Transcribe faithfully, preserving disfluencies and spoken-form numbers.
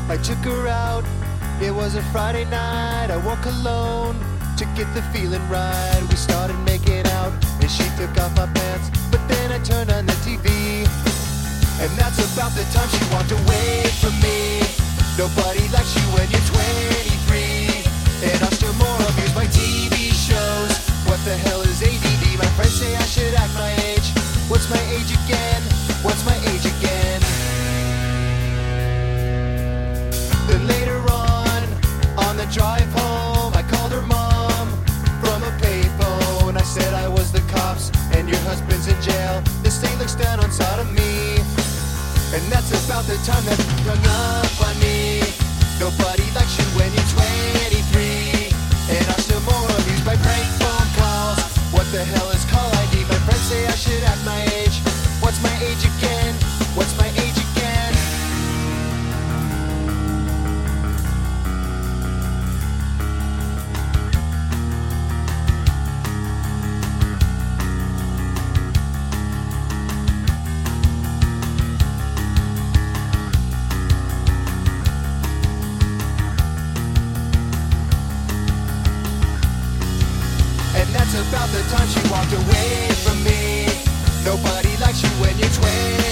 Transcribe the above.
I took her out, it was a Friday night. I wore cologne to get the feeling right. We started making out and she took off my pants, but then I turned on the T V, and that's about the time she walked away from me. Nobody likes you when you're twenty-three, and I'm still more amused by T V shows. What the hell is A D D? My friends say I should act my age. What's my age again? What's my age again? Then later on, on the drive home, I called her mom from a payphone. I said I was the cops and your husband's in jail. The state looks down on sodomy, and that's about the time that you hung up on me. Nobody likes you when you're twenty-three, and I'm still more amused by prank phone calls. What the hell is call I D? My friends say I should act my age. What's my age again? What's my age again? And that's about the time she walked away from me. Nobody likes you when you're twenty.